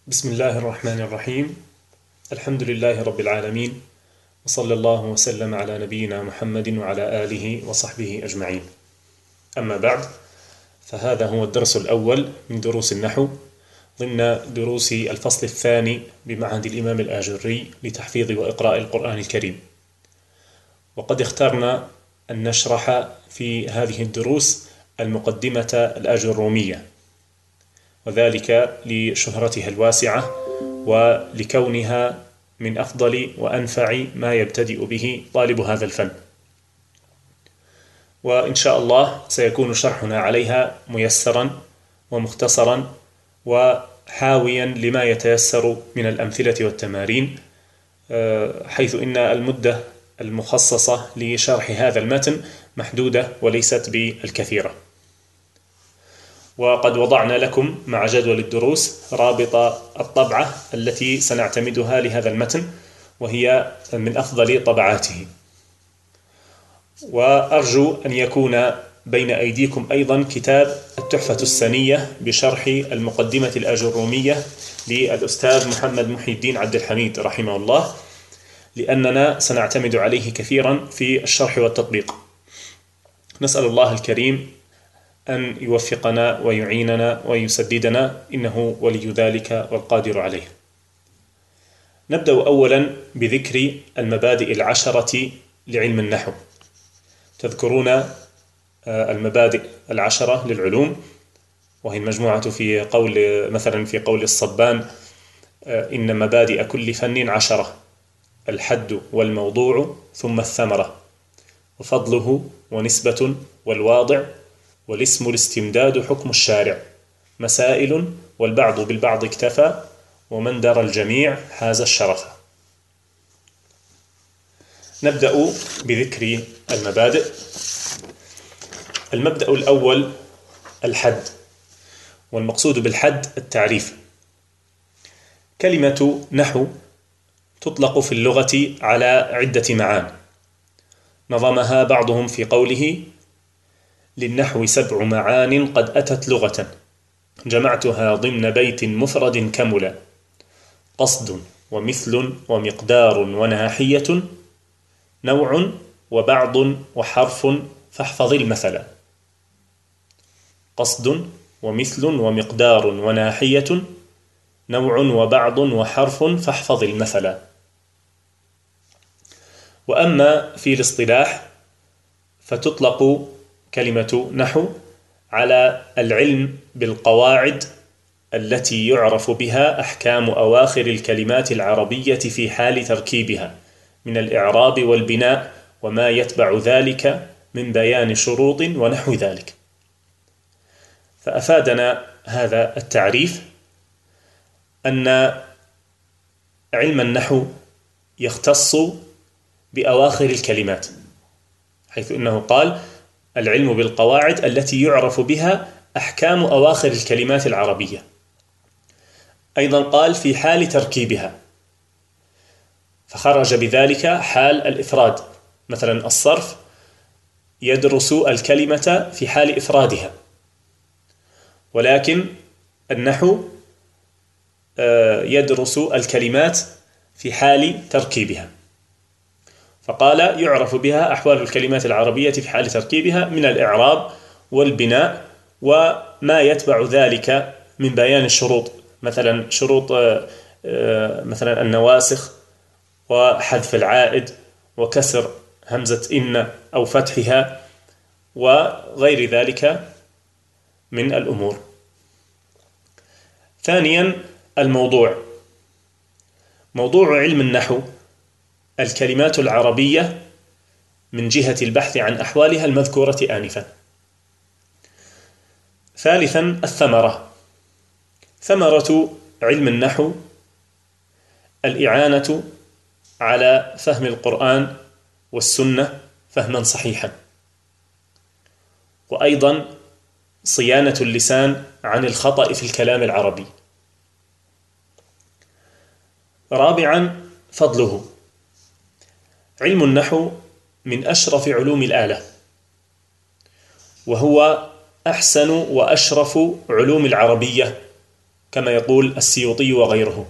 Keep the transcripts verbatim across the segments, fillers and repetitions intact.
بسم الله الرحمن الرحيم. الحمد لله رب العالمين، وصلى الله وسلم على نبينا محمد وعلى آله وصحبه أجمعين. أما بعد، فهذا هو الدرس الأول من دروس النحو ضمن دروس الفصل الثاني بمعهد الإمام الآجري لتحفيظ وإقراء القرآن الكريم. وقد اخترنا أن نشرح في هذه الدروس المقدمة الآجرومية، وذلك لشهرتها الواسعة ولكونها من أفضل وأنفع ما يبتدئ به طالب هذا الفن، وإن شاء الله سيكون شرحنا عليها ميسرا ومختصرا وحاويا لما يتيسر من الأمثلة والتمارين، حيث إن المدة المخصصة لشرح هذا المتن محدودة وليست بالكثيرة. وقد وضعنا لكم مع جدول الدروس رابط الطبعة التي سنعتمدها لهذا المتن، وهي من أفضل طبعاته. وأرجو أن يكون بين أيديكم أيضا كتاب التحفة السنية بشرح المقدمة الآجرومية للأستاذ محمد محي الدين عبد الحميد رحمه الله، لأننا سنعتمد عليه كثيرا في الشرح والتطبيق. نسأل الله الكريم أن يوفقنا ويعيننا ويسددنا، إنه ولي ذلك والقادر عليه. نبدأ أولا بذكر المبادئ العشرة لعلم النحو. تذكرون المبادئ العشرة للعلوم، وهي المجموعة في قول مثلا في قول الصبان: إن مبادئ كل فن عشرة، الحد والموضوع ثم الثمرة، وفضله ونسبة والواضع، والاسم الاستمداد حكم الشارع، مسائل والبعض بالبعض اكتفى، ومن درى الجميع حاز الشرف. نبدأ بذكر المبادئ. المبدأ الأول الحد، والمقصود بالحد التعريف. كلمة نحو تطلق في اللغة على عدة معان، نظمها بعضهم في قوله: للنحو سبع معان قد أتت لغة، جمعتها ضمن بيت مفرد كملا، قصد ومثل ومقدار وناحية، نوع وبعض وحرف فاحفظ المثل. قصد ومثل ومقدار وناحية، نوع وبعض وحرف فاحفظ المثل. وأما في الاصطلاح فتطلق كلمة نحو على العلم بالقواعد التي يعرف بها أحكام أواخر الكلمات العربية في حال تركيبها من الإعراب والبناء، وما يتبع ذلك من بيان شروط ونحو ذلك. فأفادنا هذا التعريف أن علم النحو يختص بأواخر الكلمات، حيث إنه قال: العلم بالقواعد التي يعرف بها أحكام أواخر الكلمات العربية. أيضا قال: في حال تركيبها، فخرج بذلك حال الإفراد. مثلا الصرف يدرس الكلمة في حال إفرادها، ولكن النحو يدرس الكلمات في حال تركيبها. فقال: يعرف بها أحوال الكلمات العربية في حال تركيبها من الإعراب والبناء، وما يتبع ذلك من بيان الشروط، مثلا شروط مثلا النواسخ وحذف العائد وكسر همزة إن أو فتحها وغير ذلك من الأمور. ثانيا الموضوع. موضوع علم النحو الكلمات العربية من جهة البحث عن أحوالها المذكورة آنفا. ثالثا الثمرة. ثمرة علم النحو الإعانة على فهم القرآن والسنة فهما صحيحا، وأيضا صيانة اللسان عن الخطأ في الكلام العربي. رابعا فضله. علم النحو من أشرف علوم الآلة، وهو أحسن وأشرف علوم العربية كما يقول السيوطي وغيره.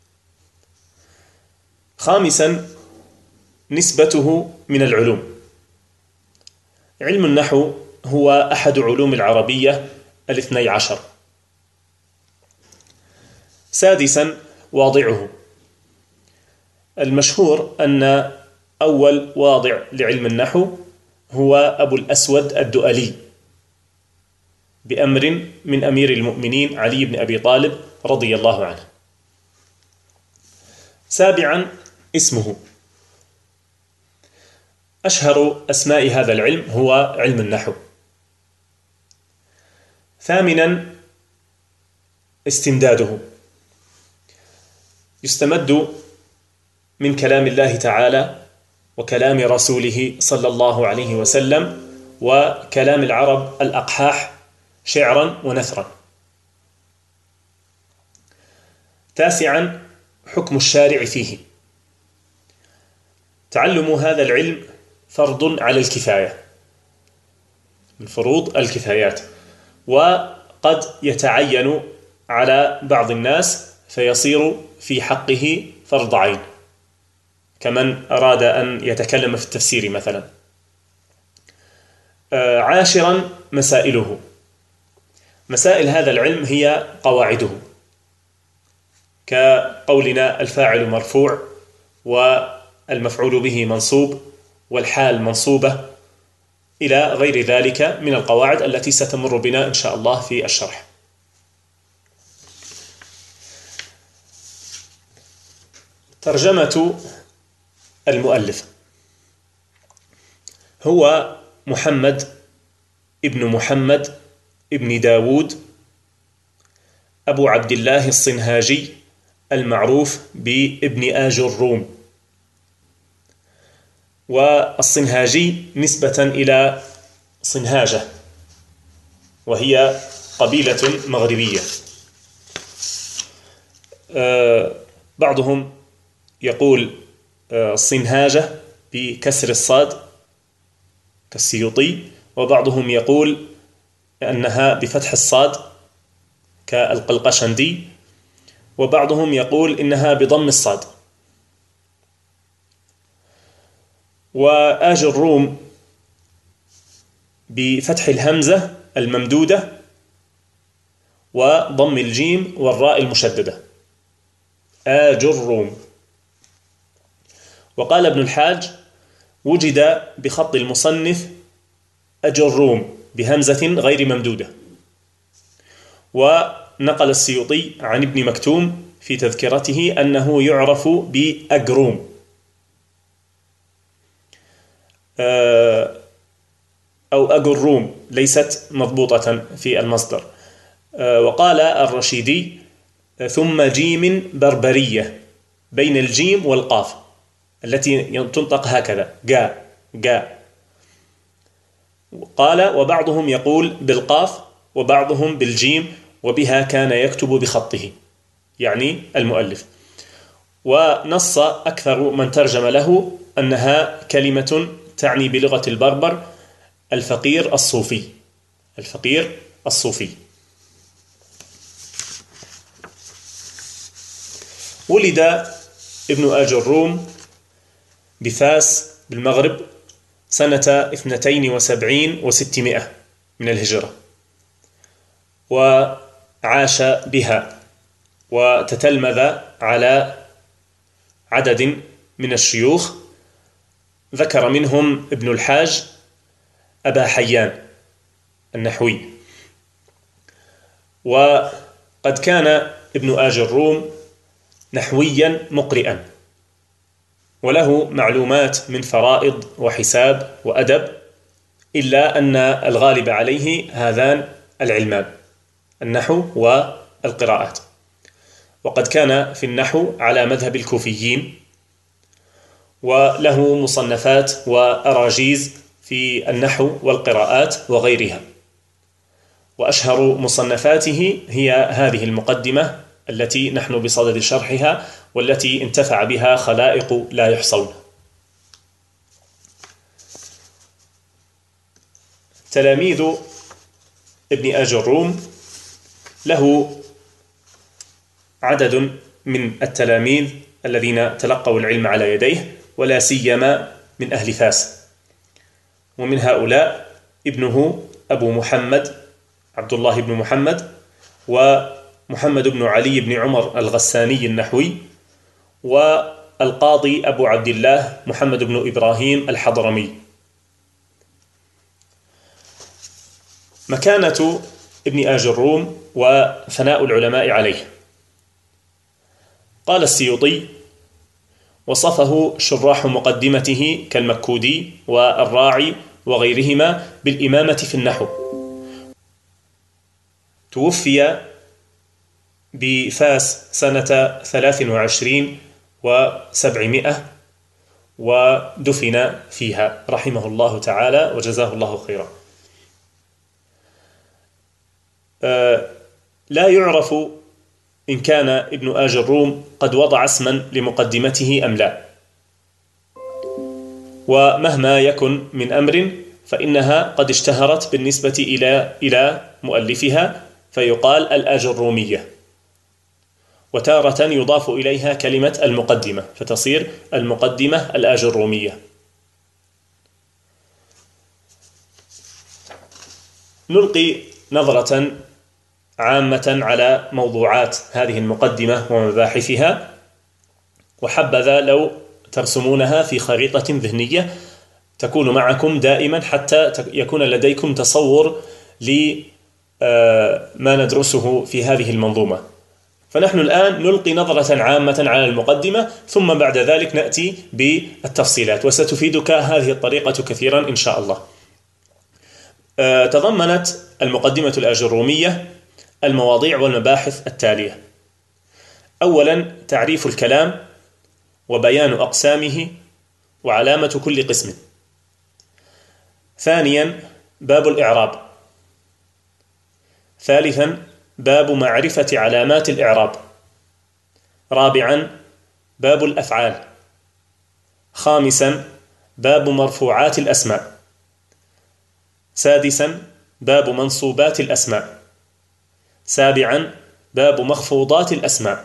خامسا، نسبته من العلوم. علم النحو هو أحد علوم العربية الاثني عشر. سادسا، واضعه. المشهور أن أول واضع لعلم النحو هو أبو الأسود الدؤلي بأمر من أمير المؤمنين علي بن أبي طالب رضي الله عنه. سابعا، اسمه. أشهر أسماء هذا العلم هو علم النحو. ثامنا، استمداده. يستمد من كلام الله تعالى وكلام رسوله صلى الله عليه وسلم وكلام العرب الأقحاح شعرا ونثرا. تاسعا، حكم الشارع فيه. تعلم هذا العلم فرض على الكفاية، من فروض الكفايات، وقد يتعين على بعض الناس فيصير في حقه فرض عين، كمن أراد أن يتكلم في التفسير مثلا. عاشرا، مسائله. مسائل هذا العلم هي قواعده، كقولنا الفاعل مرفوع والمفعول به منصوب والحال منصوبة إلى غير ذلك من القواعد التي ستمر بنا إن شاء الله في الشرح. ترجمة المؤلف. هو محمد ابن محمد ابن داود أبو عبد الله الصنهاجي المعروف بابن آج الروم. والصنهاجي نسبة إلى صنهاجة، وهي قبيلة مغربية. بعضهم يقول صنهاجة بكسر الصاد كالسيوطي، وبعضهم يقول أنها بفتح الصاد كالقلقشندي، وبعضهم يقول إنها بضم الصاد. وآج الروم بفتح الهمزة الممدودة وضم الجيم والراء المشددة، آج الروم. وقال ابن الحاج: وجد بخط المصنف أجروم بهمزة غير ممدودة. ونقل السيوطي عن ابن مكتوم في تذكرته أنه يعرف بأجروم أو أجروم، ليست مضبوطة في المصدر. وقال الرشيدي: ثم جيم بربرية بين الجيم والقاف التي تنطق هكذا، جاء جاء. قال: وبعضهم يقول بالقاف وبعضهم بالجيم، وبها كان يكتب بخطه، يعني المؤلف. ونص أكثر من ترجم له أنها كلمة تعني بلغة البربر الفقير الصوفي، الفقير الصوفي. ولد ابن آج الروم بفاس بالمغرب سنة اثنتين وسبعين وستمائة من الهجرة، وعاش بها وتتلمذ على عدد من الشيوخ، ذكر منهم ابن الحاج أبا حيان النحوي. وقد كان ابن آج الروم نحويا مقرئا، وله معلومات من فرائض وحساب وأدب، إلا أن الغالب عليه هذان العلمان، النحو والقراءات. وقد كان في النحو على مذهب الكوفيين، وله مصنفات وأراجيز في النحو والقراءات وغيرها. وأشهر مصنفاته هي هذه المقدمة التي نحن بصدد شرحها، والتي انتفع بها خلائق لا يحصون. تلاميذ ابن آج الروم له عدد من التلاميذ الذين تلقوا العلم على يديه، ولا سيما من أهل فاس، ومن هؤلاء ابنه أبو محمد عبد الله بن محمد، ومحمد بن علي بن عمر الغساني النحوي، والقاضي أبو عبد الله محمد بن إبراهيم الحضرمي. مكانة ابن آج الروم وثناء العلماء عليه. قال السيوطي: وصفه شراح مقدمته كالمكودي والراعي وغيرهما بالإمامة في النحو. توفي بفاس سنة ثلاث وعشرين وسبعمائة ودفن فيها رحمه الله تعالى وجزاه الله خيرا. آه لا يعرف إن كان ابن آج الروم قد وضع اسما لمقدمته أم لا، ومهما يكن من أمر فإنها قد اشتهرت بالنسبة إلى إلى مؤلفها، فيقال الآج الرومية، وتارة يضاف إليها كلمة المقدمة فتصير المقدمة الآج الرومية. نلقي نظرة عامة على موضوعات هذه المقدمة ومباحثها، وحبذا لو ترسمونها في خريطة ذهنية تكون معكم دائما حتى يكون لديكم تصور لما ندرسه في هذه المنظومة. فنحن الآن نلقي نظرة عامة على المقدمة، ثم بعد ذلك نأتي بالتفصيلات، وستفيدك هذه الطريقة كثيرا إن شاء الله. تضمنت المقدمة الآج الرومية المواضيع والمباحث التالية: أولا تعريف الكلام وبيان أقسامه وعلامة كل قسم. ثانيا باب الإعراب. ثالثا باب معرفة علامات الإعراب. رابعا باب الأفعال. خامسا باب مرفوعات الأسماء. سادسا باب منصوبات الأسماء. سابعا باب مخفوضات الأسماء.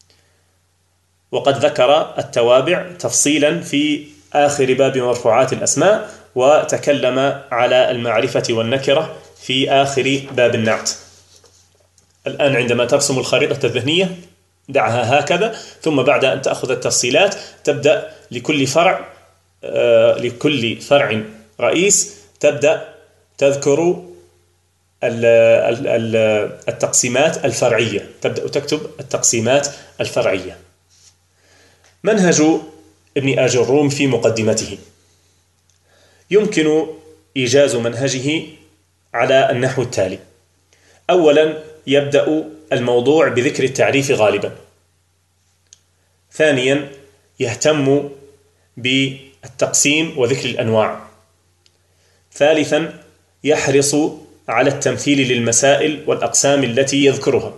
وقد ذكر التوابع تفصيلا في آخر باب مرفوعات الأسماء، وتكلم على المعرفة والنكرة في آخر باب النعت. الآن عندما ترسم الخريطة الذهنية دعها هكذا، ثم بعد أن تأخذ التفصيلات تبدأ لكل فرع آه لكل فرع رئيس تبدأ تذكر التقسيمات الفرعية، تبدأ تكتب التقسيمات الفرعية. منهج ابن آج الروم في مقدمته: يمكن إيجاز منهجه على النحو التالي: أولا يبدأ الموضوع بذكر التعريف غالبا. ثانيا يهتم بالتقسيم وذكر الأنواع. ثالثا يحرص على التمثيل للمسائل والأقسام التي يذكرها.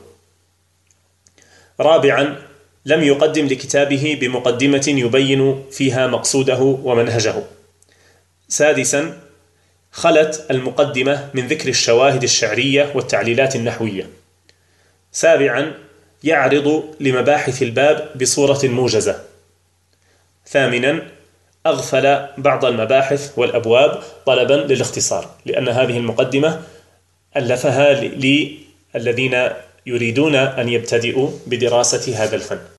رابعا لم يقدم لكتابه بمقدمة يبين فيها مقصوده ومنهجه. سادسا خلت المقدمة من ذكر الشواهد الشعرية والتعليلات النحوية. سابعا يعرض لمباحث الباب بصورة موجزة. ثامنا أغفل بعض المباحث والأبواب طلبا للاختصار، لأن هذه المقدمة ألفها للذين يريدون أن يبتدئوا بدراسة هذا الفن.